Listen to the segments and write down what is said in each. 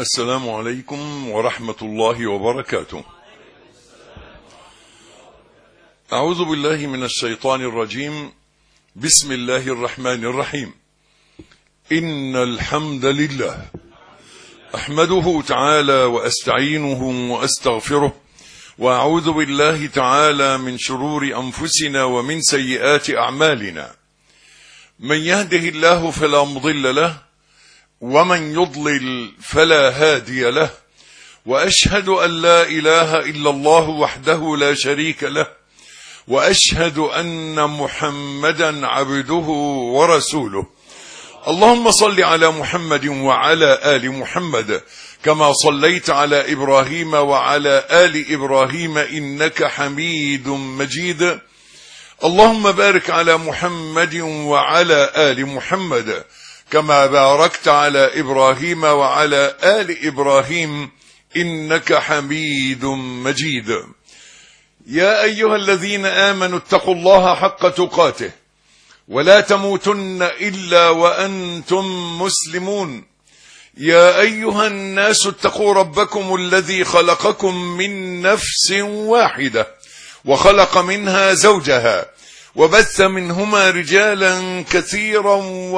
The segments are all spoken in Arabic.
السلام عليكم ورحمة الله وبركاته. أعوذ بالله من الشيطان الرجيم. بسم الله الرحمن الرحيم. إن الحمد لله أحمده تعالى وأستعينه وأستغفره، وأعوذ بالله تعالى من شرور أنفسنا ومن سيئات أعمالنا. من يهده الله فلا مضل له، ومن يضلل فلا هادي له، وأشهد أن لا إله إلا الله وحده لا شريك له، وأشهد أن محمدا عبده ورسوله. اللهم صل على محمد وعلى آل محمد كما صليت على إبراهيم وعلى آل إبراهيم إنك حميد مجيد. اللهم بارك على محمد وعلى آل محمد كما باركت على إبراهيم وعلى آل إبراهيم إنك حميد مجيد. يا أيها الذين آمنوا اتقوا الله حق تقاته ولا تموتن إلا وأنتم مسلمون. يا أيها الناس اتقوا ربكم الذي خلقكم من نفس واحدة وخلق منها زوجها وبث منهما رجالا كثيرا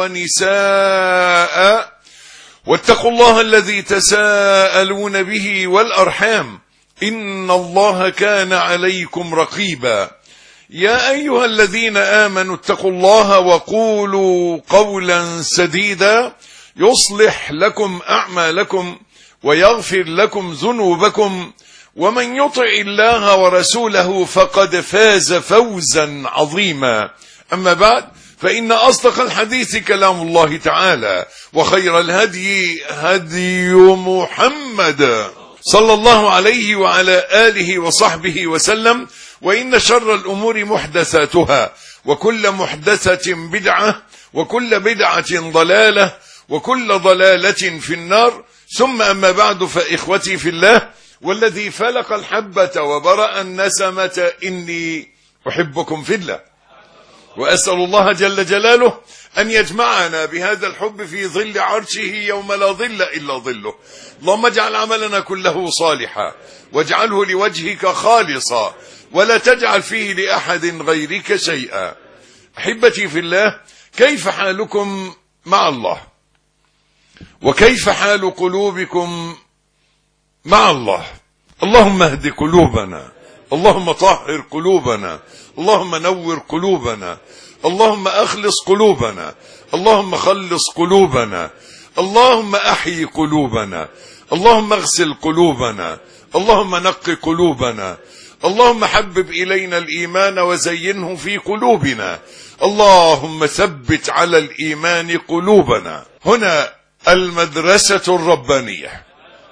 ونساء، واتقوا الله الذي تساءلون به والأرحام إن الله كان عليكم رقيبا. يا أيها الذين آمنوا اتقوا الله وقولوا قولا سديدا يصلح لكم أعمالكم ويغفر لكم ذنوبكم، ومن يطع الله ورسوله فقد فاز فوزا عظيما. أما بعد، فإن أصدق الحديث كلام الله تعالى، وخير الهدي هدي محمد صلى الله عليه وعلى آله وصحبه وسلم. وإن شر الأمور محدثاتها، وكل محدثة بدعة، وكل بدعة ضلالة، وكل ضلالة في النار. ثم أما بعد، فإخوتي في الله والذي فلق الحبة وبرأ النسمة إني أحبكم في الله، وأسأل الله جل جلاله أن يجمعنا بهذا الحب في ظل عرشه يوم لا ظل إلا ظله. اللهم اجعل عملنا كله صالحا، واجعله لوجهك خالصا، ولا تجعل فيه لأحد غيرك شيئا. أحبتي في الله، كيف حالكم مع الله؟ وكيف حال قلوبكم مع الله؟ اللهم اهد قلوبنا، اللهم طهر قلوبنا، اللهم نور قلوبنا، اللهم أخلص قلوبنا، اللهم خلص قلوبنا، اللهم أحيي قلوبنا، اللهم اغسل قلوبنا، اللهم نق قلوبنا، اللهم حبب إلينا الإيمان وزينه في قلوبنا، اللهم ثبت على الإيمان قلوبنا. هنا المدرسة الربانية،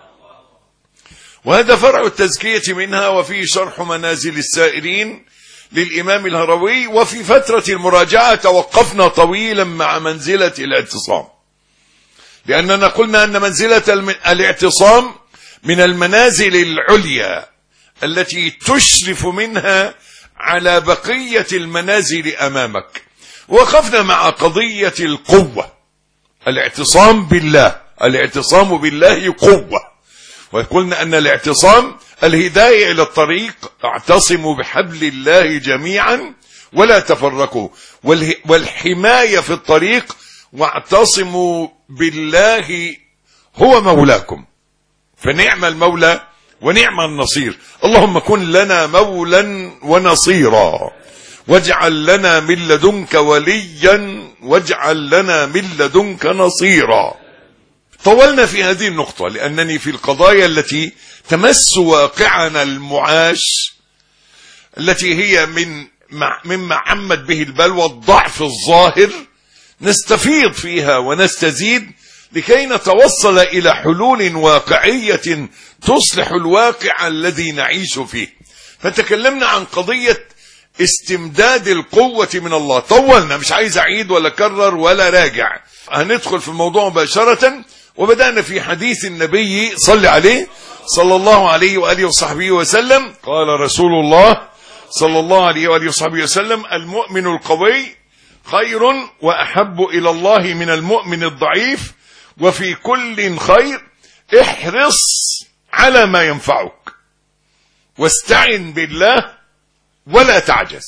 وهذا فرع التزكية منها، وفيه شرح منازل السائرين للإمام الهروي. وفي فترة المراجعة توقفنا طويلا مع منزلة الاعتصام، لأننا قلنا أن منزلة الاعتصام من المنازل العليا التي تشرف منها على بقية المنازل أمامك. وقفنا مع قضية القوة، الاعتصام بالله، الاعتصام بالله قوة. وقلنا أن الاعتصام الهداية إلى الطريق، اعتصموا بحبل الله جميعا ولا تفرقوا، والحماية في الطريق، واعتصموا بالله هو مولاكم، فنعم المولى ونعم النصير. اللهم كن لنا مولا ونصيرا، واجعل لنا من لدنك وليا، واجعل لنا من لدنك نصيرا. طولنا في هذه النقطة لأنني في القضايا التي تمس واقعنا المعاش، التي هي مما عمت به البلوى، الضعف الظاهر، نستفيض فيها ونستزيد لكي نتوصل إلى حلول واقعية تصلح الواقع الذي نعيش فيه. فتكلمنا عن قضية استمداد القوة من الله. طولنا، مش عايز أعيد ولا كرر ولا راجع، هندخل في الموضوع مباشرة. وبدأنا في حديث النبي صلى عليه صلى الله عليه وآله وصحبه وسلم. قال رسول الله صلى الله عليه وآله وصحبه وسلم: المؤمن القوي خير وأحب إلى الله من المؤمن الضعيف، وفي كل خير، احرص على ما ينفعك واستعن بالله ولا تعجز.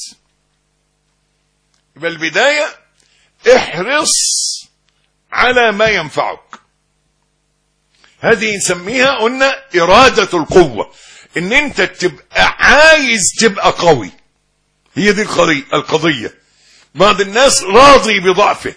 يبقى البداية احرص على ما ينفعك، هذه نسميها قلنا إرادة القوة، ان انت تبقى عايز تبقى قوي. هي دي القضية. بعض الناس راضي بضعفه.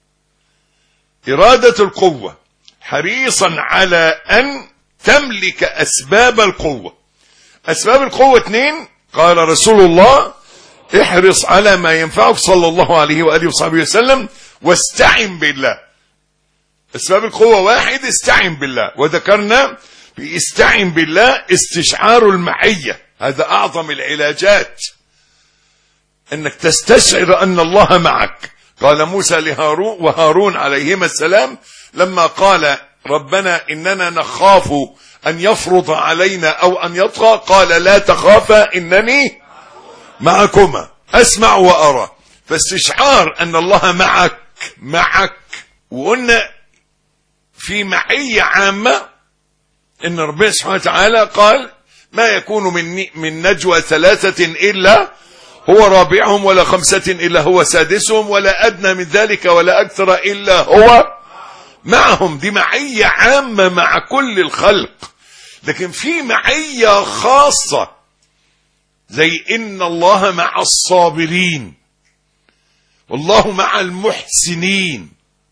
إرادة القوة، حريصا على أن تملك أسباب القوة. أسباب القوة 2، قال رسول الله احرص على ما ينفعك صلى الله عليه وآله وصحبه وسلم واستعن بالله. أسباب القوة 1، استعن بالله، وذكرنا في استعن بالله استشعار المعية، هذا أعظم العلاجات، أنك تستشعر أن الله معك. قال موسى لهارون وهارون عليهما السلام لما قال ربنا إننا نخاف أن يفرض علينا أو أن يطغى، قال لا تخافا إنني معكما أسمع وأرى. فاستشعار أن الله معك. وقلنا في معية عامة إن ربنا سبحانه وتعالى قال ما يكون من نجوى 3 إلا هو رابعهم ولا 5 إلا هو سادسهم ولا أدنى من ذلك ولا أكثر إلا هو معهم. دي معية عامة مع كل الخلق. لكن في معية خاصة زي إن الله مع الصابرين والله مع المحسنين.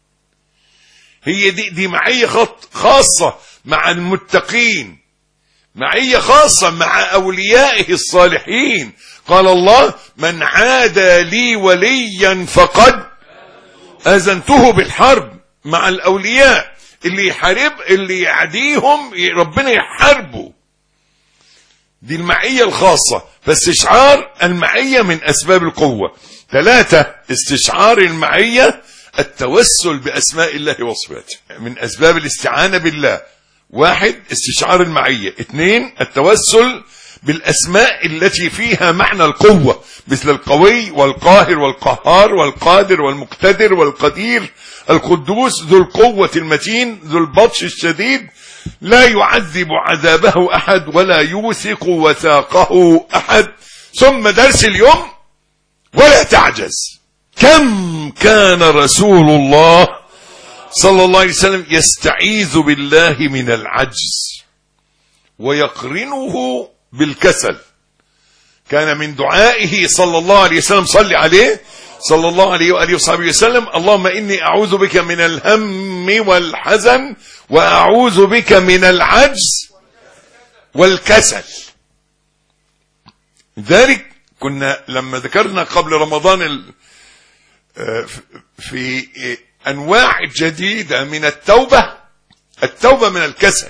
هي دي معية خاصة مع المتقين، معية خاصة مع أوليائه الصالحين. قال الله من عادى لي وليا فقد أذنته بالحرب. مع الأولياء اللي يعديهم ربنا يحاربه. دي المعية الخاصة. فاستشعار المعية من أسباب القوة. 3، استشعار المعية التوسل بأسماء الله وصفاته، من أسباب الاستعانة بالله. 1، استشعار المعية. 2، التوسل بالأسماء التي فيها معنى القوة، مثل القوي والقاهر والقهار والقادر والمقتدر والقدير، القدوس ذو القوة المتين ذو البطش الشديد، لا يعذب عذابه أحد ولا يوثق وثاقه أحد. ثم درس اليوم ولا تعجز. كم كان رسول الله صلى الله عليه وسلم يستعيذ بالله من العجز ويقرنه بالكسل. كان من دعائه صلى الله عليه وسلم، صلي عليه صلى الله عليه وآله وصحبه وسلم، اللهم إني أعوذ بك من الهم والحزن وأعوذ بك من العجز والكسل. لذلك كنا لما ذكرنا قبل رمضان في أنواع جديدة من التوبة من الكسل.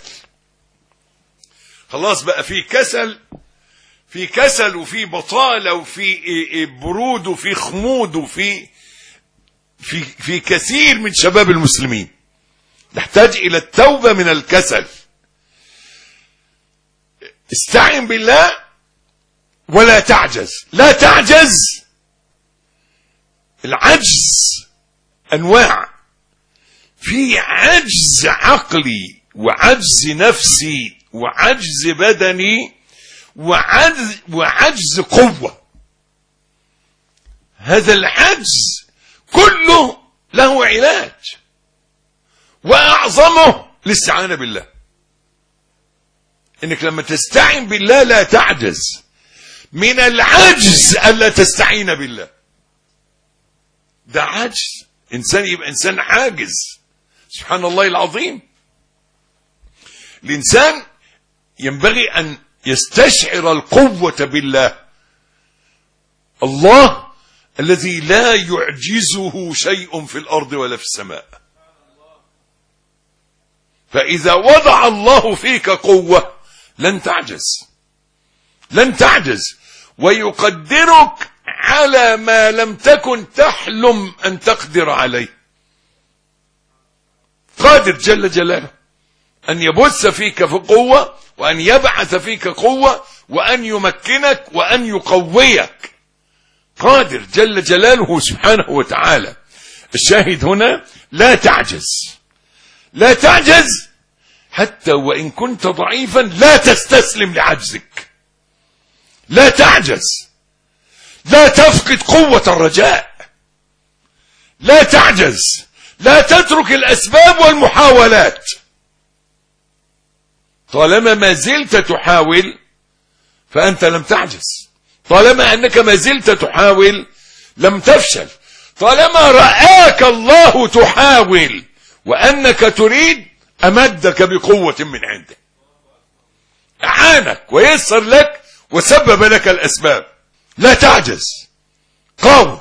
خلاص بقى في كسل وفي بطالة وفي برود وفي خمود في كثير من شباب المسلمين نحتاج إلى التوبة من الكسل. استعن بالله ولا تعجز. لا تعجز. العجز أنواع، في عجز عقلي وعجز نفسي وعجز بدني وعجز قوة. هذا العجز كله له علاج، وأعظمه الاستعانة بالله. إنك لما تستعين بالله لا تعجز. من العجز ألا تستعين بالله، ده عجز. إنسان يبقى إنسان عاجز. سبحان الله العظيم. الإنسان ينبغي أن يستشعر القوة بالله، الله الذي لا يعجزه شيء في الأرض ولا في السماء. فإذا وضع الله فيك قوة لن تعجز، ويقدرك على ما لم تكن تحلم أن تقدر عليه. قادر جل جلاله أن يبث فيك في قوة، وأن يبعث فيك قوة، وأن يمكنك، وأن يقويك. قادر جل جلاله سبحانه وتعالى. الشاهد هنا لا تعجز حتى وإن كنت ضعيفا لا تستسلم لعجزك، لا تعجز، لا تفقد قوة الرجاء، لا تعجز، لا تترك الأسباب والمحاولات. طالما ما زلت تحاول فأنت لم تعجز، طالما أنك ما زلت تحاول لم تفشل، طالما رآك الله تحاول وأنك تريد أمدك بقوة من عنده، أعانك ويسر لك وسبب لك الأسباب. لا تعجز، قاوم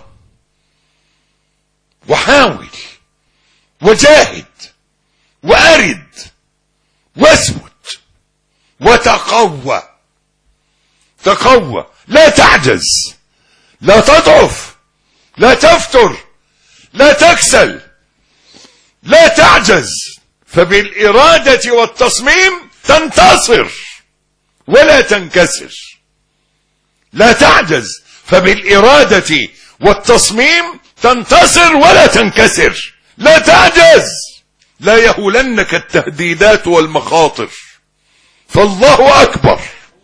وحاول وجاهد وأرد واثبت وتقوى. تقوى، لا تعجز، لا تضعف، لا تفتر، لا تكسل، لا تعجز، فبالإرادة والتصميم تنتصر ولا تنكسر. لا تعجز، فبالإرادة والتصميم تنتصر ولا تنكسر. لا تعجز، لا يهولنك التهديدات والمخاطر، فالله أكبر.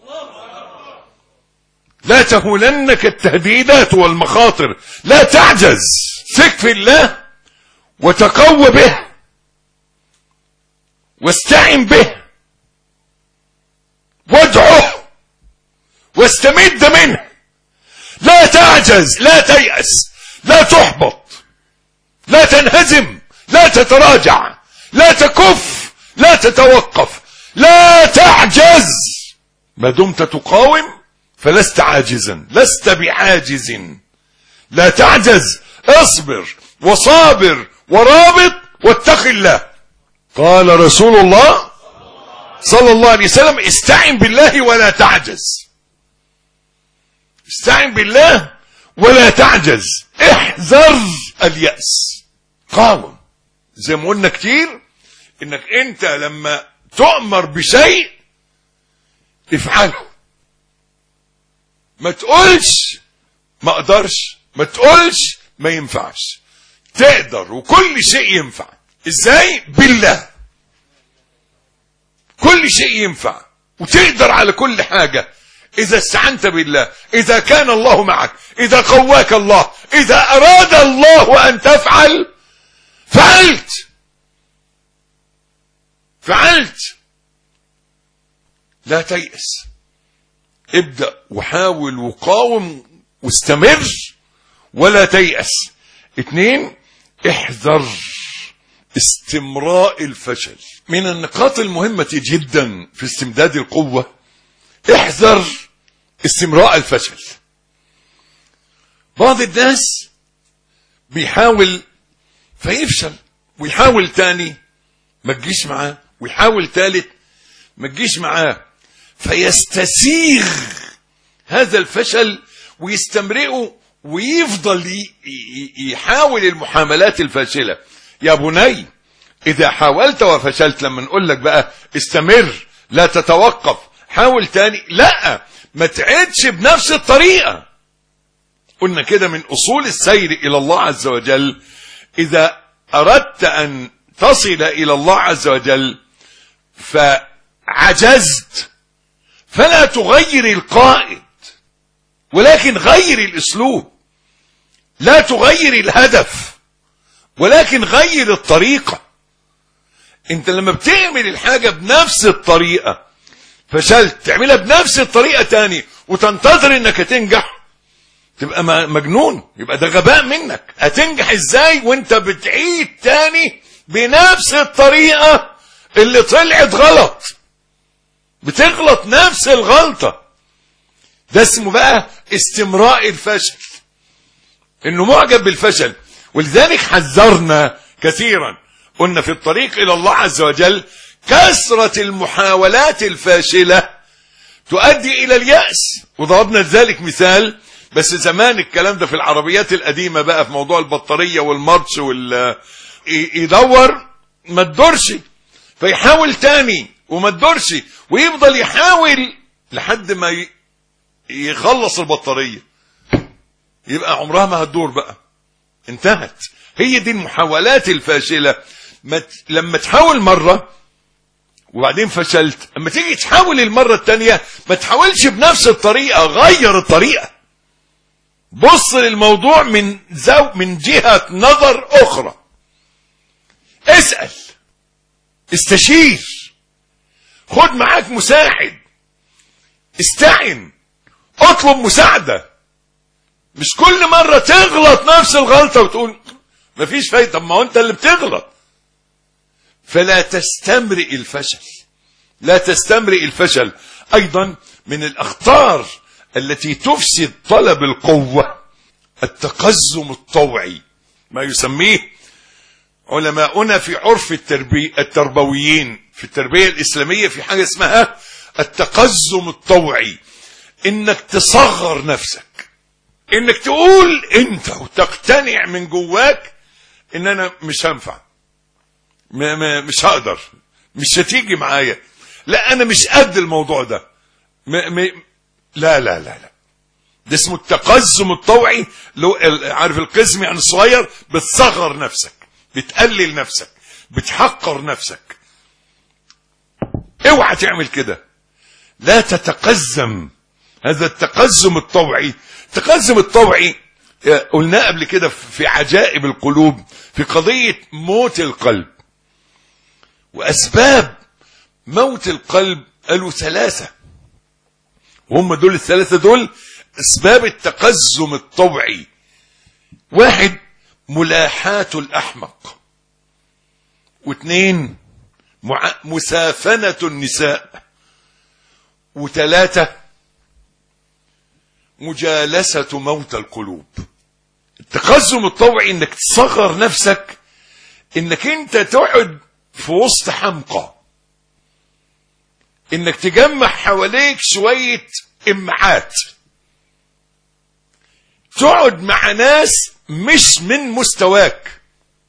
لا تهولنك التهديدات والمخاطر، لا تعجز، ثق في الله وتقوى به واستعن به وادعه واستمد منه. لا تعجز، لا تيأس، لا تحبط، لا تنهزم، لا تتراجع، لا تكف، لا تتوقف، لا تعجز. ما دمت تقاوم فلست عاجزا، لست بعاجز. لا تعجز، اصبر وصابر ورابط واتق الله. قال رسول الله صلى الله عليه وسلم: استعن بالله ولا تعجز. استعن بالله ولا تعجز. احذر اليأس، قاوم. زي ما قلنا كتير انك انت لما تؤمر بشيء افعله، ما تقولش ما اقدرش، ما تقولش ما ينفعش. تقدر وكل شيء ينفع. ازاي؟ بالله. كل شيء ينفع وتقدر على كل حاجة اذا استعنت بالله، اذا كان الله معك، اذا قواك الله، اذا اراد الله ان تفعل فعلت. لا تيأس، ابدأ وحاول وقاوم واستمر ولا تيأس. 2، احذر استمراء الفشل. من النقاط المهمة جدا في استمداد القوة احذر استمراء الفشل. بعض الناس بيحاول فيفشل، ويحاول تاني ما تجيش معاه، ويحاول تالت ما تجيش معاه، فيستسيغ هذا الفشل ويستمرئه ويفضل يحاول المحاولات الفاشلة. يا بني، إذا حاولت وفشلت، لما نقول لك بقى استمر، لا تتوقف، حاول تاني، لا، ما تعدش بنفس الطريقة. قلنا كده من أصول السير إلى الله عز وجل: إذا أردت أن تصل إلى الله عز وجل فعجزت، فلا تغير القائد ولكن غير الأسلوب، لا تغير الهدف ولكن غير الطريقة. انت لما بتعمل الحاجة بنفس الطريقة فشلت، تعملها بنفس الطريقة تاني وتنتظر انك تنجح، تبقى مجنون، يبقى ده غباء منك. هتنجح ازاي وانت بتعيد تاني بنفس الطريقة اللي طلعت غلط؟ بتغلط نفس الغلطة. ده اسمه بقى استمراء الفشل، انه معجب بالفشل. ولذلك حذرنا كثيرا، قلنا في الطريق الى الله عز وجل كثرة المحاولات الفاشلة تؤدي الى اليأس، وضربنا ذلك مثال. بس زمان الكلام ده في العربيات القديمة بقى، في موضوع البطارية والمارش يدور ما تدورش فيحاول تاني وما تدورش، ويفضل يحاول لحد ما يخلص البطارية، يبقى عمرها ما هتدور بقى، انتهت. هي دي المحاولات الفاشلة. لما تحاول مرة وبعدين فشلت، اما تيجي تحاول المرة التانية ما تحاولش بنفس الطريقة، غير الطريقة، بص للموضوع من جهة نظر اخرى، اسأل، استشير، خد معاك مساعد، استعن، اطلب مساعدة. مش كل مرة تغلط نفس الغلطة وتقول مفيش فايدة، طب ما هو انت اللي بتغلط. فلا تستمرئ الفشل، لا تستمرئ الفشل. ايضا من الاخطار التي تفسد طلب القوة التقزم الطوعي، ما يسميه علماؤنا في عرف التربويين في التربية الإسلامية في حاجة اسمها التقزم الطوعي. انك تصغر نفسك، انك تقول انت وتقتنع من جواك ان انا مش هنفع، مش هقدر، مش هتيجي معايا، لا انا مش قد الموضوع ده، لا لا لا لا، ده اسمه التقزم الطوعي. لو عارف القزم يعني الصغير، بتصغر نفسك، بتقلل نفسك، بتحقر نفسك. اوعى تعمل كده، لا تتقزم. هذا التقزم الطوعي. التقزم الطوعي قلنا قبل كده في عجائب القلوب في قضية موت القلب. وأسباب موت القلب قالوا 3، وهم دول ال3 دول أسباب التقزم الطوعي. 1 ملاحاة الأحمق، 2 مسافنة النساء، 3 مجالسة موت القلوب. التقزم الطوعي انك تصغر نفسك، انك انت تقعد في وسط حمقى، انك تجمع حواليك شوية امعات، تقعد مع ناس مش من مستواك،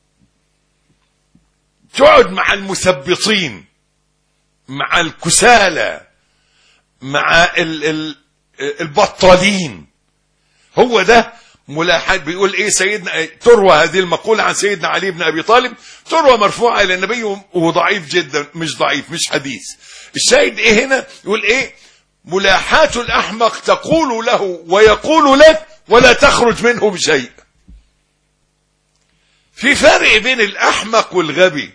تقعد مع المثبطين، مع الكسالى، مع البطالين. هو ده ملاحظ. بيقول ايه سيدنا، تروى هذه المقولة عن سيدنا علي بن ابي طالب، تروى مرفوعة الى النبي وضعيف جدا، مش ضعيف، مش حديث. الشاهد ايه هنا؟ يقول ايه؟ ملاحاة الاحمق تقول له ويقول لك ولا تخرج منه بشيء. في فرق بين الاحمق والغبي،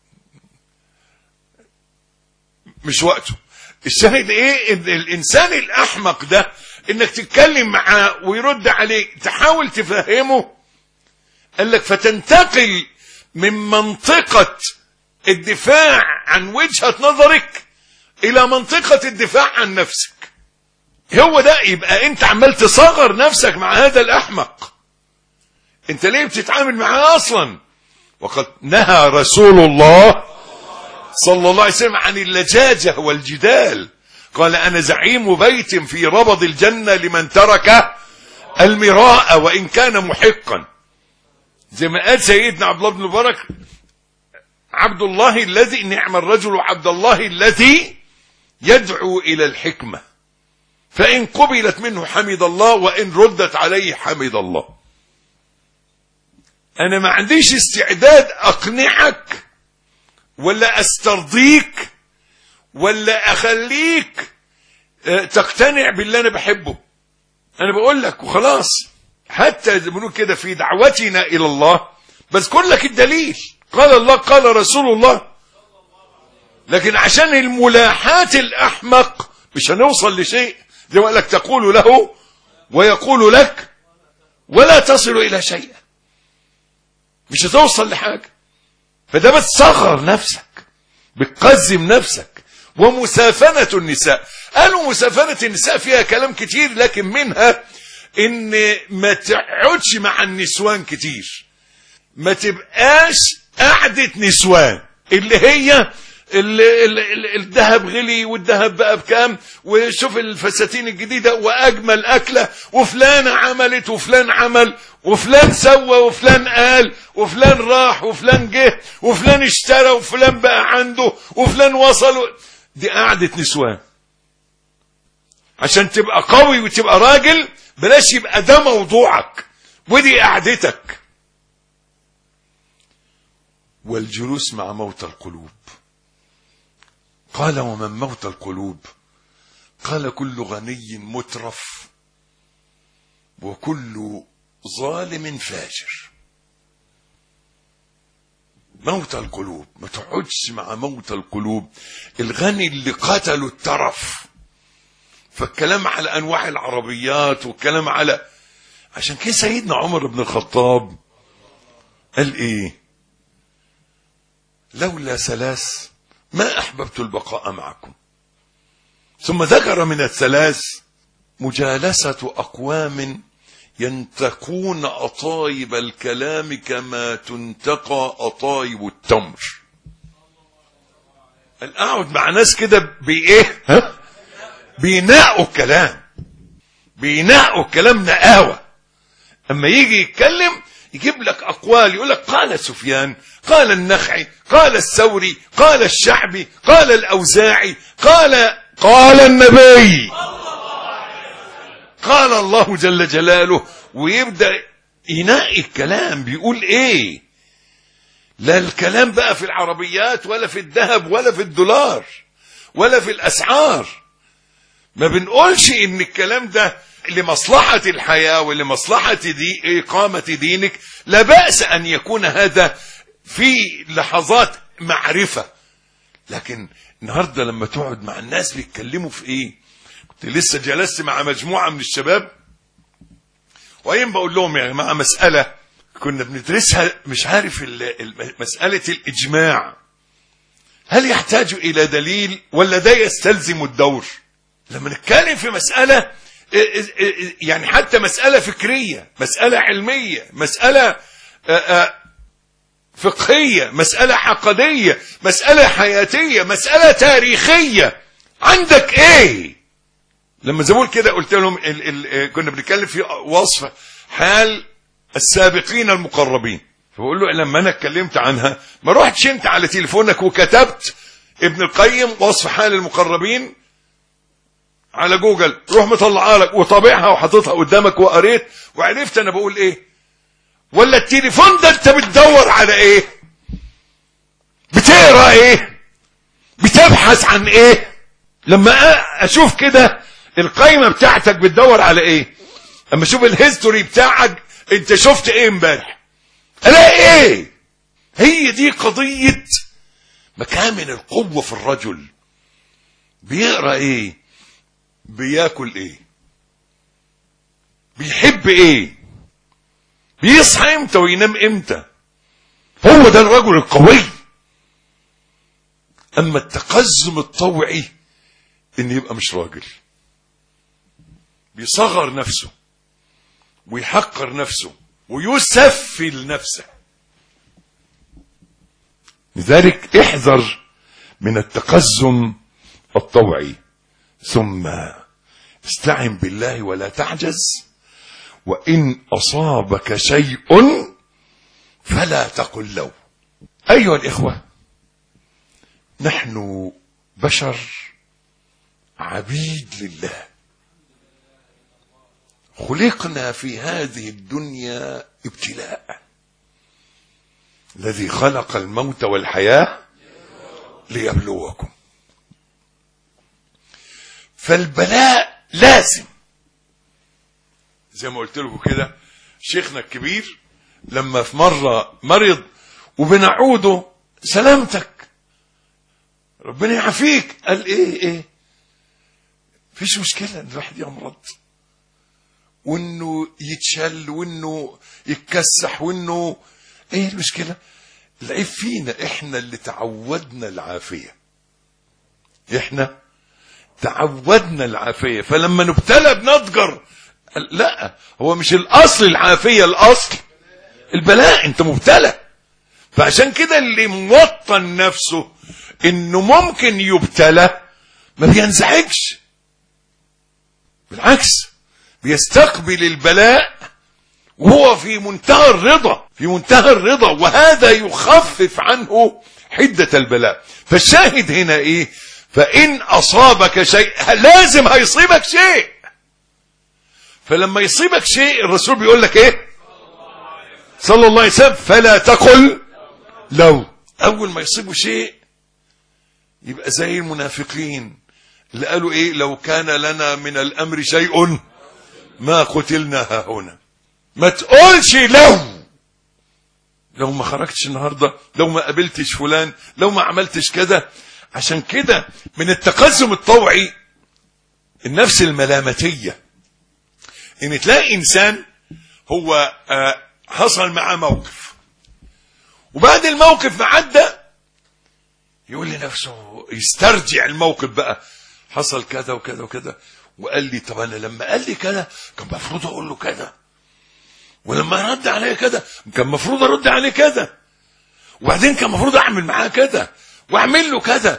مش وقته. الشاهد ايه؟ ان الانسان الاحمق ده انك تتكلم معاه ويرد عليك، تحاول تفهمه، قال لك فتنتقل من منطقة الدفاع عن وجهة نظرك الى منطقة الدفاع عن نفسك. هو ده. يبقى انت عمال تصغر نفسك مع هذا الاحمق. انت ليه بتتعامل معاه اصلا؟ وقد نهى رسول الله صلى الله عليه وسلم عن اللجاجة والجدال. قال انا زعيم بيت في ربض الجنة لمن ترك المراء وان كان محقا. زي ما قال سيدنا عبد الله بن مبارك: عبد الله الذي، نعم الرجل عبد الله الذي يدعو الى الحكمة، فان قبلت منه حمد الله وان ردت عليه حمد الله. انا ما عنديش استعداد اقنعك ولا استرضيك ولا اخليك تقتنع باللي انا بحبه. انا بقول لك وخلاص. حتى بنقول كده في دعوتنا الى الله بذكر لك الدليل، قال الله قال رسول الله. لكن عشان الملاحاة الاحمق مش هنوصل لشيء. زي ما قال لك تقول له ويقول لك ولا تصل الى شيء، مش هتوصل لحاجة. فده بتصغر نفسك، بتقزم نفسك. ومسافنة النساء، قالوا مسافنة النساء فيها كلام كتير، لكن منها ان ما تقعدش مع النسوان كتير، ما تبقاش قعدة نسوان اللي هي الذهب غلي والذهب بقى بكام، وشوف الفساتين الجديدة واجمل اكلة، وفلان عملت وفلان عمل وفلان سوى وفلان قال وفلان راح وفلان جه وفلان اشترى وفلان بقى عنده وفلان وصل. دي قعدة نسوان. عشان تبقى قوي وتبقى راجل بلاش يبقى ده موضوعك ودي قعدتك. والجلوس مع موتى القلوب، قال ومن موت القلوب؟ قال كل غني مترف وكل ظالم فاجر. موت القلوب، ما تقعدش مع موت القلوب. الغني اللي قتلوا الترف، فالكلام على انواع العربيات والكلام على، عشان كده سيدنا عمر بن الخطاب قال ايه؟ لولا ثلاث ما احببت البقاء معكم. ثم ذكر من الثلاث مجالسة اقوام ينتقون أطايب الكلام كما تنتقى أطايب التمر. اقعد مع ناس كده بايه؟ بينقوا الكلام، بينقوا الكلام نقاوة. اما يجي يتكلم يجيب لك اقوال، يقول لك قال سفيان، قال النخعي، قال الثوري، قال الشعبي، قال الاوزاعي، قال النبي، قال الله جل جلاله، ويبدأ ينقي الكلام بيقول ايه. لا الكلام بقى في العربيات ولا في الذهب ولا في الدولار ولا في الاسعار. ما بنقولش ان الكلام ده لمصلحة الحياة ولمصلحة اقامة دينك، لا بأس ان يكون هذا في لحظات معرفة. لكن النهاردة لما تقعد مع الناس بيتكلموا في ايه؟ كنت لسه جلست مع مجموعة من الشباب وأيام بقول لهم يا جماعة مسألة كنا بندرسها، مش عارف مسألة الإجماع هل يحتاج إلى دليل ولا ده يستلزم الدور؟ لما نتكلم في مسألة يعني حتى مسألة فكرية، مسألة علمية، مسألة فقهية، مسألة عقدية، مسألة حياتية، مسألة تاريخية، عندك ايه؟ لما زمول كده قلت لهم كنا بنتكلم في وصف حال السابقين المقربين، فبقول له لما انا اتكلمت عنها ما روحتش انت على تليفونك وكتبت ابن القيم وصف حال المقربين على جوجل، روح مطلعها لك وطابعها وحطيتها قدامك وقريت وعرفت انا بقول ايه؟ ولا التليفون ده انت بتدور على ايه؟ بتقرا ايه؟ بتبحث عن ايه؟ لما اشوف كده القائمة بتاعتك بتدور على ايه؟ اما اشوف الهيستوري بتاعك انت شفت ايه امبارح؟ الاقي ايه؟ هي دي قضية مكامن القوة في الرجل. بيقرأ ايه؟ بياكل ايه؟ بيحب ايه؟ بيصحى امتى وينام امتى؟ هو ده الرجل القوي. اما التقزم الطوعي ان يبقى مش راجل، بيصغر نفسه ويحقر نفسه ويسفل نفسه. لذلك احذر من التقزم الطوعي. ثم استعن بالله ولا تعجز، وإن أصابك شيء فلا تقل له. أيها الإخوة، نحن بشر عبيد لله، خلقنا في هذه الدنيا ابتلاء. الذي خلق الموت والحياة ليبلوكم. فالبلاء لازم، زي ما قلت لكم كده. شيخنا الكبير لما في مرة مرض وبنعوده سلامتك ربنا يعافيك، قال ايه فيش مشكلة ان الواحد يمرض وانه يتشل وانه يتكسح وانه ايه المشكلة؟ العيب فينا احنا اللي تعودنا العافية، احنا تعودنا العافية، فلما نبتلى بنضجر. لا، هو مش الاصل العافية، الاصل البلاء، انت مبتلى. فعشان كده اللي موطن نفسه انه ممكن يبتلى ما بينزعجش، بالعكس بيستقبل البلاء وهو في منتهى الرضا، في منتهى الرضا، وهذا يخفف عنه حدة البلاء. فالشاهد هنا ايه؟ فإن أصابك شيء، لازم هيصيبك شيء. فلما يصيبك شيء الرسول بيقول لك ايه صلى الله عليه وسلم؟ فلا تقل لو. اول ما يصيبه شيء يبقى زي المنافقين اللي قالوا ايه؟ لو كان لنا من الامر شيء ما قتلنا هنا. ما تقولش لو ما خرجتش النهاردة، لو ما قابلتش فلان، لو ما عملتش كده. عشان كده من التقزم الطوعي النفس الملامتية، ان تلاقي انسان هو حصل معاه موقف، وبعد الموقف ما عدى يقول لنفسه، يسترجع الموقف بقى، حصل كذا وكذا وكذا، وقال لي طب انا لما قال لي كذا كان المفروض اقول له كذا، ولما رد عليه كذا كان المفروض ارد عليه كذا، وبعدين كان المفروض اعمل معاه كذا واعمل له كذا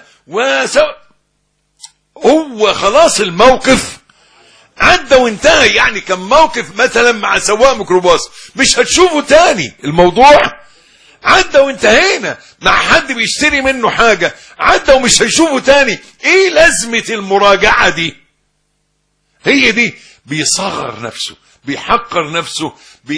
هو خلاص الموقف عدى وانتهى. يعني كان موقف مثلا مع سواق ميكروباص مش هتشوفه تاني، الموضوع عدى وانتهينا. مع حد بيشتري منه حاجة عدى ومش هيشوفه تاني. ايه لازمة المراجعة دي؟ هي دي بيصغر نفسه، بيحقر نفسه،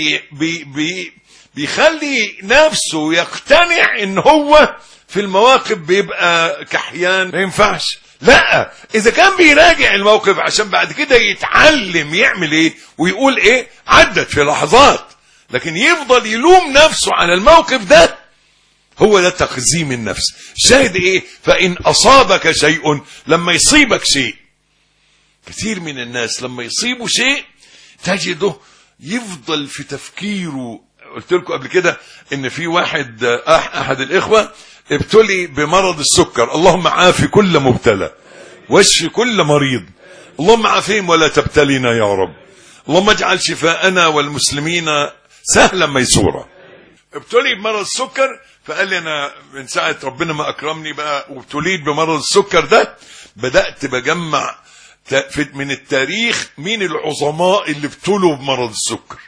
بيخلي نفسه يقتنع ان هو في المواقف بيبقى كحيان، ما ينفعش. لا، اذا كان بيراجع الموقف عشان بعد كده يتعلم يعمل ايه ويقول ايه، عدت في لحظات، لكن يفضل يلوم نفسه على الموقف ده، هو ده تقزيم النفس. الشاهد ايه؟ فان اصابك شيء، لما يصيبك شيء، كثير من الناس لما يصيبوا شيء تجده يفضل في تفكيره. قلت لكم قبل كده ان في واحد احد الاخوة ابتلي بمرض السكر، اللهم عافي كل مبتلى واشفي كل مريض، اللهم عافيهم ولا تبتلينا يا رب، اللهم اجعل شفاءنا والمسلمين سهلا ميسورا. ابتلي بمرض السكر، فقال لي انا من ساعة ربنا ما اكرمني بقى وابتليت بمرض السكر ده، بدأت بجمع من التاريخ مين العظماء اللي ابتلوا بمرض السكر.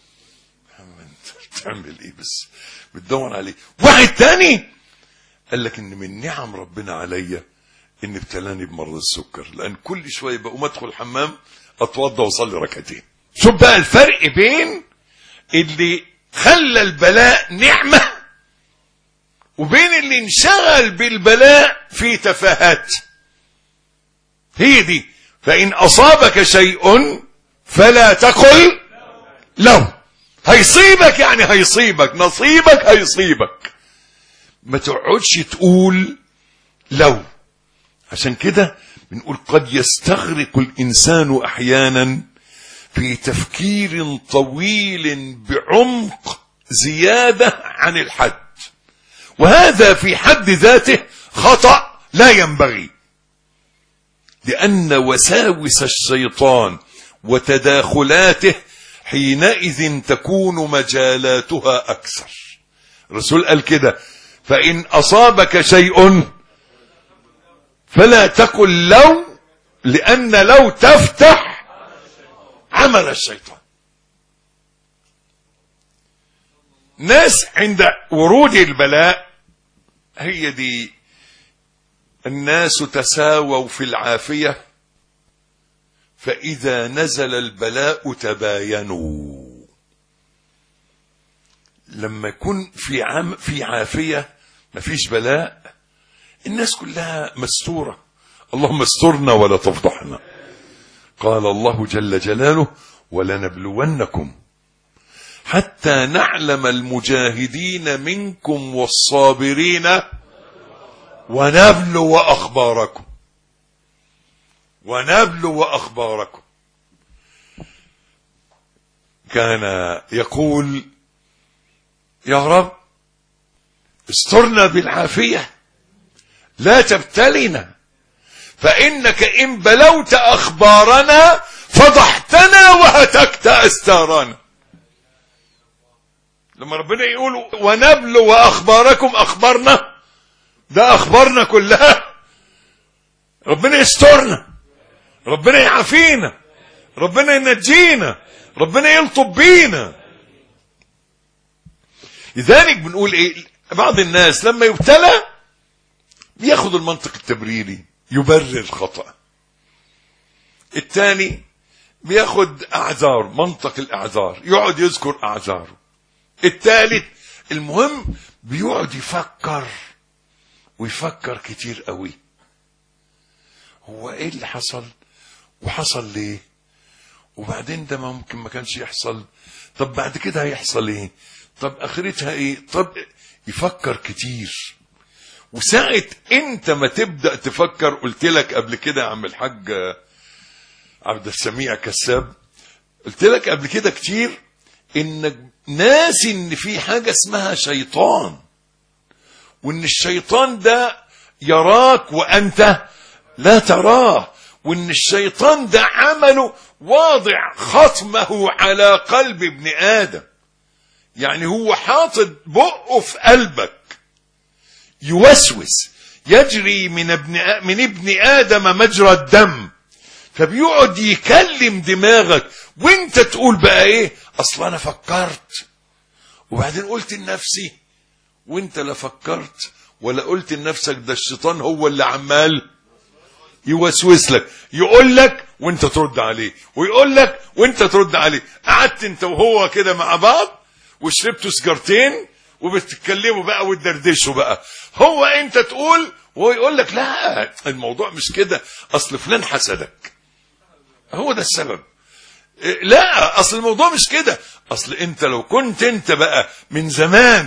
تعمل ايه بس؟ بتدور عليه. واحد تاني قال لك ان من نعم ربنا عليا ان ابتلاني بمرض السكر، لان كل شويه بقوم ادخل الحمام اتوضى واصلي ركعتين. شوف بقى الفرق بين اللي خلى البلاء نعمه وبين اللي انشغل بالبلاء في تفاهات. هي دي. فان اصابك شيء فلا تقل لو. هيصيبك يعني هيصيبك، نصيبك هيصيبك، ما تقعدش تقول لو. عشان كده بنقول قد يستغرق الإنسان أحيانا في تفكير طويل بعمق زيادة عن الحد، وهذا في حد ذاته خطأ لا ينبغي، لأن وساوس الشيطان وتداخلاته حينئذ تكون مجالاتها أكثر. الرسول قال كده، فإن أصابك شيء فلا تقل لو، لأن لو تفتح عمل الشيطان. ناس عند ورود البلاء، هي دي الناس تساووا في العافية، فإذا نزل البلاء تباينوا. لما يكون في عافية ما فيش بلاء، الناس كلها مستورة. اللهم استرنا ولا تفضحنا. قال الله جل جلاله ولنبلونكم حتى نعلم المجاهدين منكم والصابرين ونبلو أخباركم. ونبلو أخباركم. كان يقول يا رب استرنا بالعافية لا تبتلنا، فإنك إن بلوت أخبارنا فضحتنا وهتكت أستارنا. لما ربنا يقول ونبلو أخباركم، أخبارنا ده أخبارنا كلها. ربنا يسترنا، ربنا يعافينا، ربنا ينجينا، ربنا يلطف بينا. لذلك بنقول ايه، بعض الناس لما يبتلى بياخد المنطق التبريري يبرر الخطأ، الثاني بياخد اعذار، منطق الاعذار يقعد يذكر اعذاره، الثالث المهم بيقعد يفكر ويفكر كتير قوي هو ايه اللي حصل وحصل ليه، وبعدين ده ممكن ما كانش يحصل، طب بعد كده هيحصل ايه، طب اخرتها ايه، طب يفكر كتير. وساعة انت ما تبدأ تفكر، قلت لك قبل كده يا عم الحاج عبد السميع كساب، قلت لك قبل كده كتير انك ناسي ان في حاجة اسمها شيطان، وان الشيطان ده يراك وانت لا تراه، وان الشيطان ده عمله واضع خصمه على قلب ابن آدم. يعني هو حاطط بقه في قلبك يوسوس، يجري من ابن آدم مجرى الدم، فبيقعد يكلم دماغك، وانت تقول بقى ايه، اصلا انا فكرت وبعدين قلت لنفسي، وانت لا فكرت ولا قلت لنفسك، ده الشيطان هو اللي عمال يوسوس لك، يقول لك وانت ترد عليه، ويقول لك وانت ترد عليه. قعدت انت وهو كده مع بعض وشربتوا سجارتين وبتتكلموا بقى وتدردشوا بقى، هو انت تقول وهو يقول لك لا الموضوع مش كده، اصل فلان حسدك، هو ده السبب. لا اصل الموضوع مش كده، اصل انت لو كنت انت بقى من زمان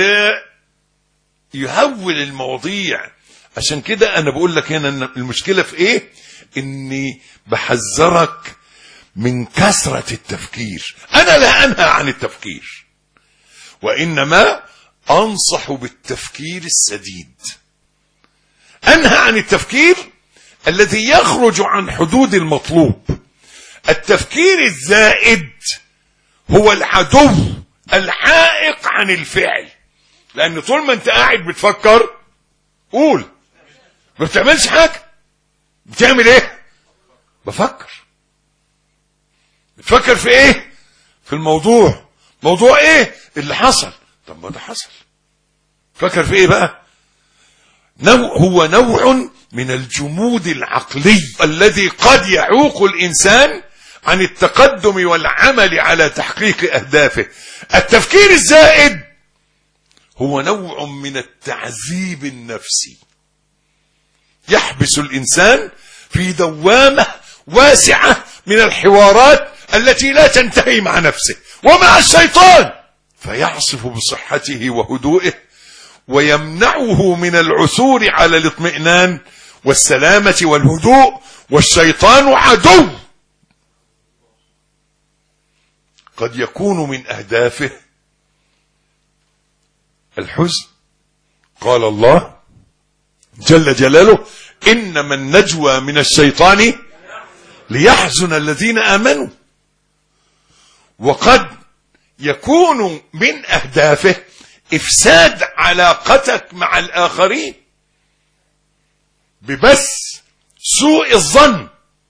يهول المواضيع. عشان كده انا بقول لك هنا المشكلة في ايه، اني بحذرك من كثرة التفكير. انا لا انهى عن التفكير، وانما انصح بالتفكير السديد. انهى عن التفكير الذي يخرج عن حدود المطلوب. التفكير الزائد هو العدو العائق عن الفعل، لان طول ما انت قاعد بتفكر، قول، ما بتعملش حاجة. بتعمل ايه؟ بفكر. بتفكر في ايه؟ في الموضوع. موضوع ايه اللي حصل؟ طب ما ده حصل. فكر في ايه بقى؟ هو نوع من الجمود العقلي الذي قد يعوق الانسان عن التقدم والعمل على تحقيق اهدافه. التفكير الزائد هو نوع من التعذيب النفسي، يحبس الانسان في دوامة واسعة من الحوارات التي لا تنتهي مع نفسه ومع الشيطان، فيعصف بصحته وهدوئه ويمنعه من العثور على الاطمئنان والسلامة والهدوء. والشيطان عدو قد يكون من أهدافه الحزن. قال الله جل جلاله: إنما النجوى من الشيطان ليحزن الذين آمنوا. وقد يكون من أهدافه إفساد علاقتك مع الآخرين ببث سوء الظن.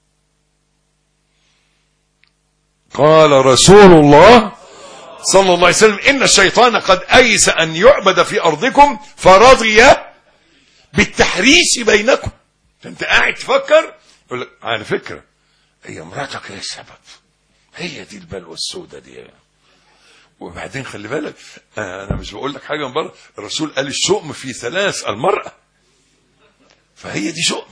قال رسول الله صلى الله عليه وسلم: إن الشيطان قد أيس أن يعبد في أرضكم فرضي بالتحريش بينكم. أنت قاعد تفكر، يقول لك على فكرة هي مراتك هي السبب، هي دي البلوى السوداء دي. وبعدين خلي بالك، أنا مش بقول لك حاجة من بره، الرسول قال الشؤم في ثلاث: المرأة، فهي دي شؤم.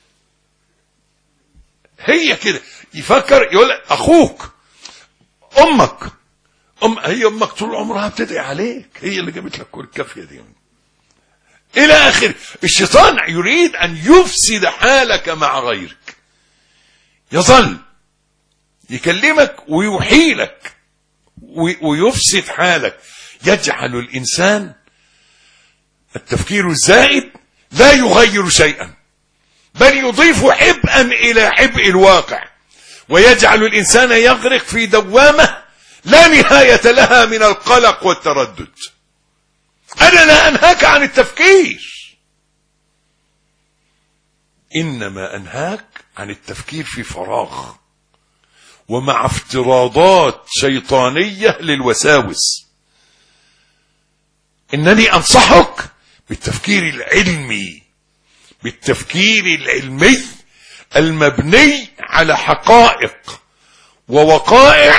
هي كده يفكر، يقول لك أخوك، أمك، هي أمك طول عمرها بتدعي عليك، هي اللي جابت لك كل الكافية دي إلى آخر. الشيطان يريد أن يفسد حالك مع غيرك، يظل يكلمك ويوحي لك ويفسد حالك، يجعل الإنسان التفكير الزائد لا يغير شيئا، بل يضيف عبئا إلى عبء الواقع، ويجعل الإنسان يغرق في دوامة لا نهاية لها من القلق والتردد. أنا لا أنهاك عن التفكير، إنما أنهاك عن التفكير في فراغ ومع افتراضات شيطانية للوساوس. إنني أنصحك بالتفكير العلمي، بالتفكير العلمي المبني على حقائق ووقائع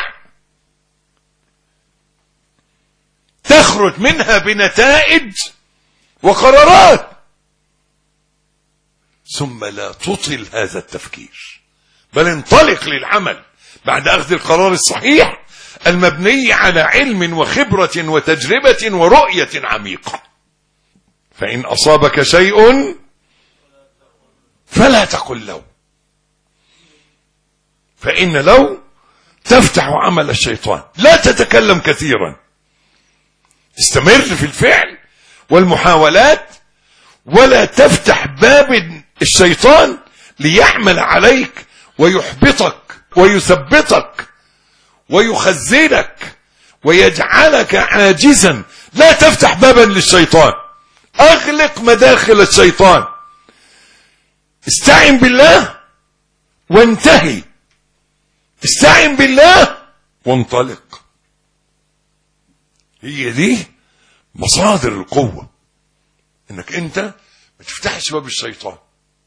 تخرج منها بنتائج وقرارات. ثم لا تطل هذا التفكير، بل انطلق للعمل بعد أخذ القرار الصحيح المبني على علم وخبرة وتجربة ورؤية عميقة. فإن أصابك شيء فلا تقل لو، فإن لو تفتح عمل الشيطان. لا تتكلم كثيرا، استمر في الفعل والمحاولات، ولا تفتح باب الشيطان ليعمل عليك ويحبطك ويثبطك ويخزنك ويجعلك عاجزا. لا تفتح بابا للشيطان، اغلق مداخل الشيطان، استعن بالله وانتهي، استعن بالله وانطلق. هي دي مصادر القوة، انك انت ما تفتحش باب الشيطان،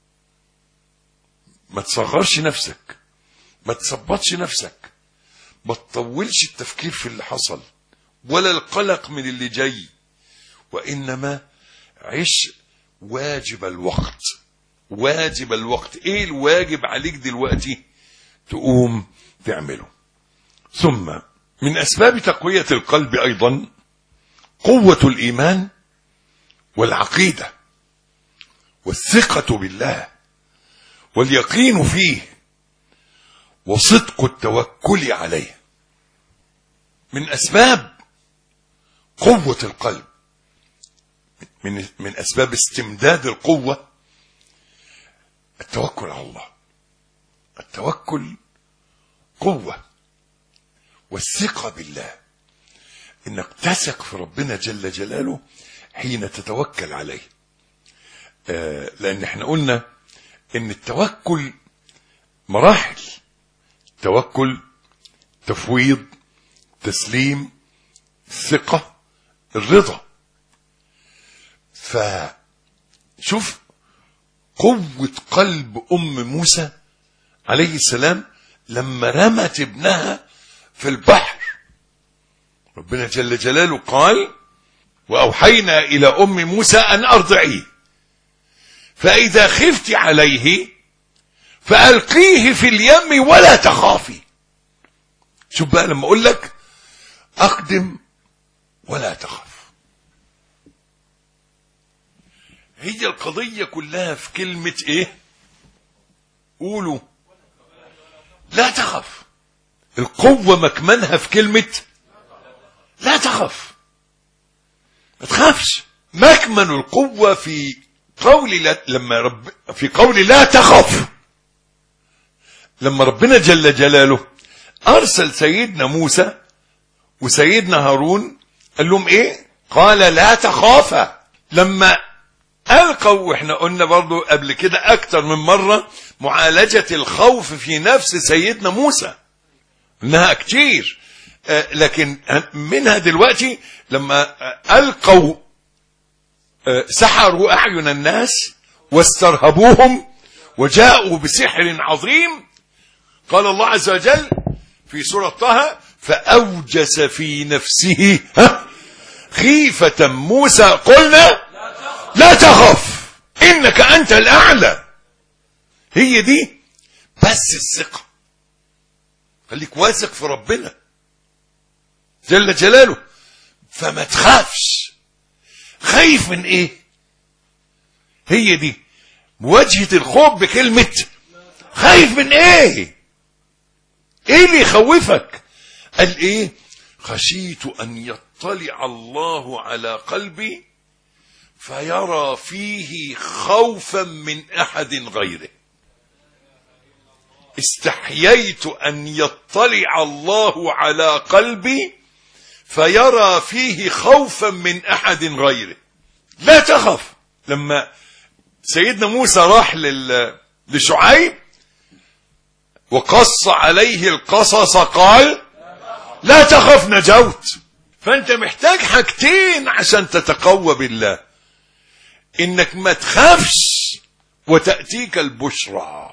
ما تصغرش نفسك، ما تثبطش نفسك، ما تطولش التفكير في اللي حصل ولا القلق من اللي جاي، وإنما عيش واجب الوقت. واجب الوقت، ايه الواجب عليك دلوقتي تقوم تعمله. ثم من أسباب تقوية القلب أيضا قوة الإيمان والعقيدة والثقة بالله واليقين فيه وصدق التوكل عليه. من أسباب قوة القلب، من أسباب استمداد القوة التوكل على الله. التوكل قوة، والثقة بالله، انك تثق في ربنا جل جلاله حين تتوكل عليه. لان احنا قلنا ان التوكل مراحل: توكل، تفويض، تسليم، ثقة، الرضا. فشوف قوة قلب موسى عليه السلام لما رمت ابنها في البحر. ربنا جل جلاله قال: وأوحينا إلى موسى أن أرضعيه، فإذا خفت عليه فألقيه في اليم ولا تخافي. شوف بقى لما أقول لك أقدم ولا تخاف، هي القضية كلها في كلمة إيه؟ قولوا لا تخف. القوة مكمنها في كلمة لا تخف، ما تخافش. مكمن القوة في قول في قول لا تخف. لما ربنا جل جلاله أرسل سيدنا موسى وسيدنا هارون، قال لهم إيه؟ قال لا تخافا. لما ألقوا، وإحنا قلنا برضو قبل كده أكتر من مرة معالجة الخوف في نفس سيدنا موسى، إنها كتير، لكن منها دلوقتي لما ألقوا سحروا أعين الناس واسترهبوهم وجاءوا بسحر عظيم. قال الله عز وجل في سورة طه: فأوجس في نفسه خيفة موسى قلنا لا تخف إنك أنت الأعلى. هي دي بس الثقة، خليك واثق في ربنا جل جلاله، فما تخافش. خايف من ايه؟ هي دي مواجهة الخوف بكلمة خايف من ايه؟ ايه اللي يخوفك؟ قال ايه؟ خشيت ان يطلع الله على قلبي فيرى فيه خوفا من احد غيره. استحييت ان يطلع الله على قلبي فيرى فيه خوفا من احد غيره. لا تخف. لما سيدنا موسى راح لشعيب وقص عليه القصص قال لا تخف نجوت. فانت محتاج حاجتين عشان تتقوى بالله: انك ما تخافش وتأتيك البشرى،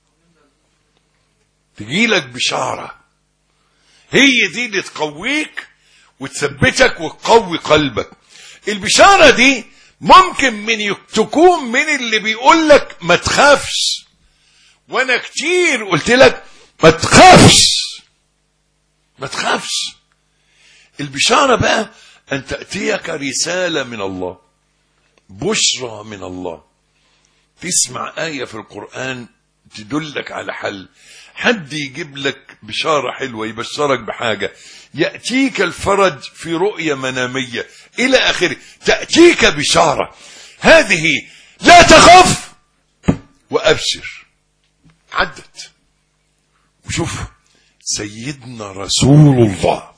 تجيلك بشارة. هي دي اللي تقويك وتثبتك وتقوي قلبك. البشارة دي ممكن تكون من اللي بيقول لك ما تخافش، وانا كتير قلت لك ما تخافش ما تخافش. البشارة بقى ان تأتيك رسالة من الله، بشرى من الله، تسمع آية في القرآن تدلك على حل، حد يجيب لك بشارة حلوة يبشرك بحاجة، يأتيك الفرج في رؤية منامية إلى آخره، تأتيك بشارة هذه لا تخف وأبشر. عدت. وشوف سيدنا رسول الله،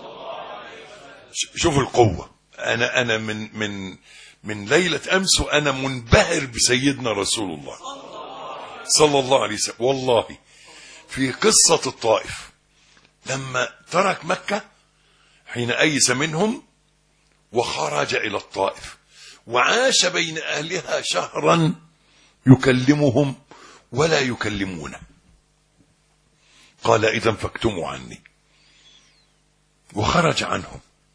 شوف القوة. أنا من ليلة أمس وأنا منبهر بسيدنا رسول الله صلى الله عليه وسلم. والله في قصة الطائف لما ترك مكة حين أيس منهم وخرج إلى الطائف وعاش بين أهلها شهرا يكلمهم ولا يكلمونه، قال إذن فاكتموا عني، وخرج عنهم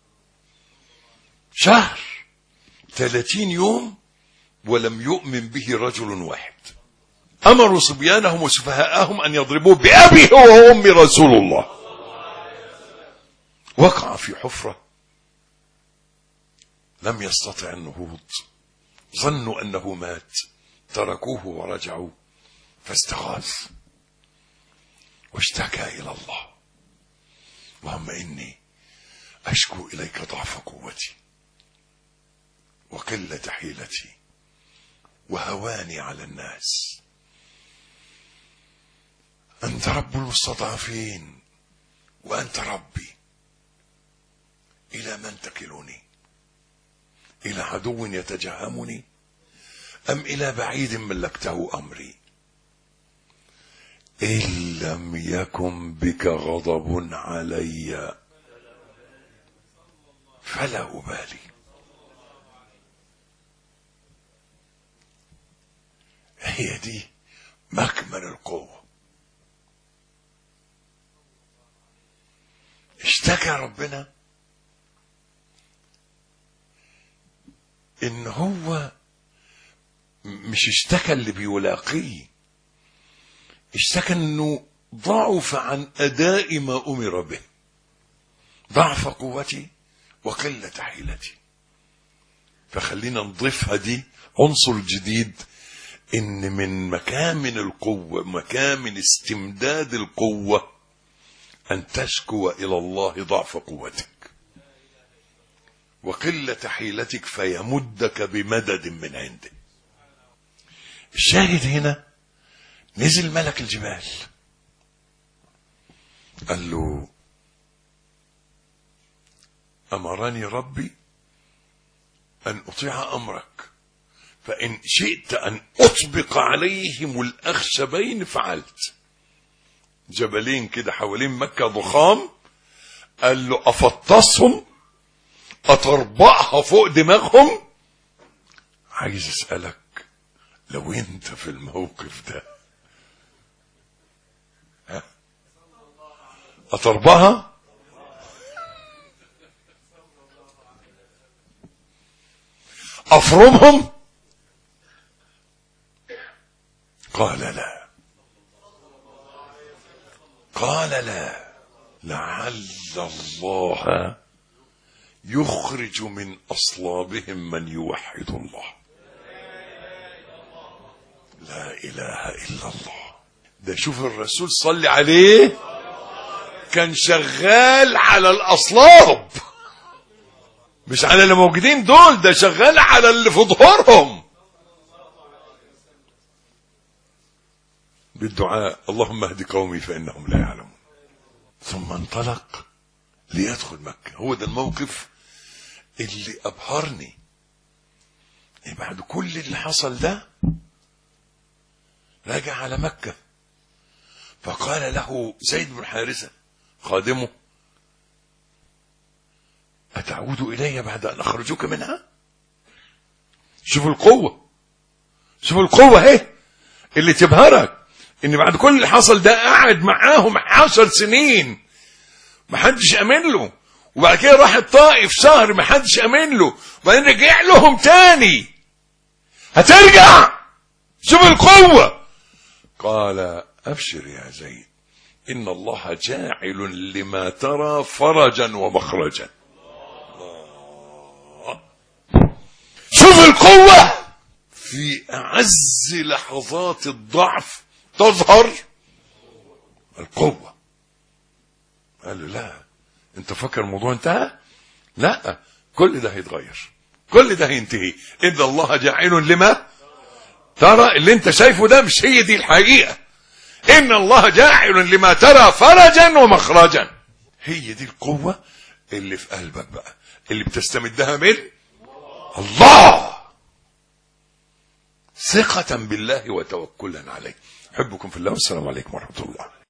شهر 30 يوم ولم يؤمن به رجل واحد. أمروا صبيانهم وسفهاءهم أن يضربوه بأبي هو وأمي رسول الله. وقع في حفرة لم يستطع النهوض، ظنوا أنه مات، تركوه ورجعوا، فاستغاث واشتكى إلى الله: اللهم إني أشكو إليك ضعف قوتي وقلة حيلتي وهواني على الناس، أنت رب المستضعفين وأنت ربي، إلى من تكلني؟ إلى عدو يتجهمني أم إلى بعيد ملكته أمري؟ إن لم يكن بك غضب علي فلا أبالي. هي دي مكمن القوة. اشتكى ربنا ان هو مش اشتكى اللي بيلاقيه، اشتكى انه ضعف عن اداء ما امر به، ضعف قوتي وقلة حيلتي. فخلينا نضيفها دي عنصر جديد، ان من مكامن القوة، مكامن استمداد القوة، ان تشكو الى الله ضعف قوتك وقلة حيلتك فيمدك بمدد من عنده. الشاهد هنا نزل ملك الجبال قال له: أمرني ربي أن أطيع أمرك، فإن شئت أن أطبق عليهم الأخشبين فعلت. جبلين كده حوالين مكة ضخام، قال له: أفطسهم، أطربقها فوق دماغهم. عايز أسألك، لو أنت في الموقف ده أطربقها؟ أفرمهم؟ قال لا، قال لا، لعل الله يخرج من أصلابهم من يوحد الله. لا إله إلا الله. ده شوف الرسول صلى عليه كان شغال على الأصلاب، مش على اللي موجودين دول، ده شغال على اللي في ظهورهم بالدعاء: اللهم اهد قومي فإنهم لا يعلمون. ثم انطلق ليدخل مكة. هو ده الموقف اللي أبهرني. بعد كل اللي حصل ده راجع على مكة، فقال له زيد بن حارثة خادمه: أتعود إلي بعد أن أخرجك منها؟ شوف القوة، شوف القوة اهي اللي تبهرك، إن بعد كل اللي حصل ده قاعد معاهم 10 سنين محدش أمن له، وبعد كده راح الطائف شهر ما حدش امن له، وبعدين رجع لهم تاني. هترجع، شوف القوة. قال ابشر يا زيد ان الله جاعل لما ترى فرجا ومخرجا. شوف القوة، في اعز لحظات الضعف تظهر القوة. قال له لا، انت فكر الموضوع انتهى؟ لا، كل ده هيتغير، كل ده هينتهي. ان الله جاعل لما ترى، اللي انت شايفه ده مش هي دي الحقيقة. ان الله جاعل لما ترى فرجا ومخرجا. هي دي القوة اللي في قلبك بقى، اللي بتستمدها من الله، ثقة بالله وتوكلا عليه. احبكم في الله، والسلام عليكم ورحمة الله.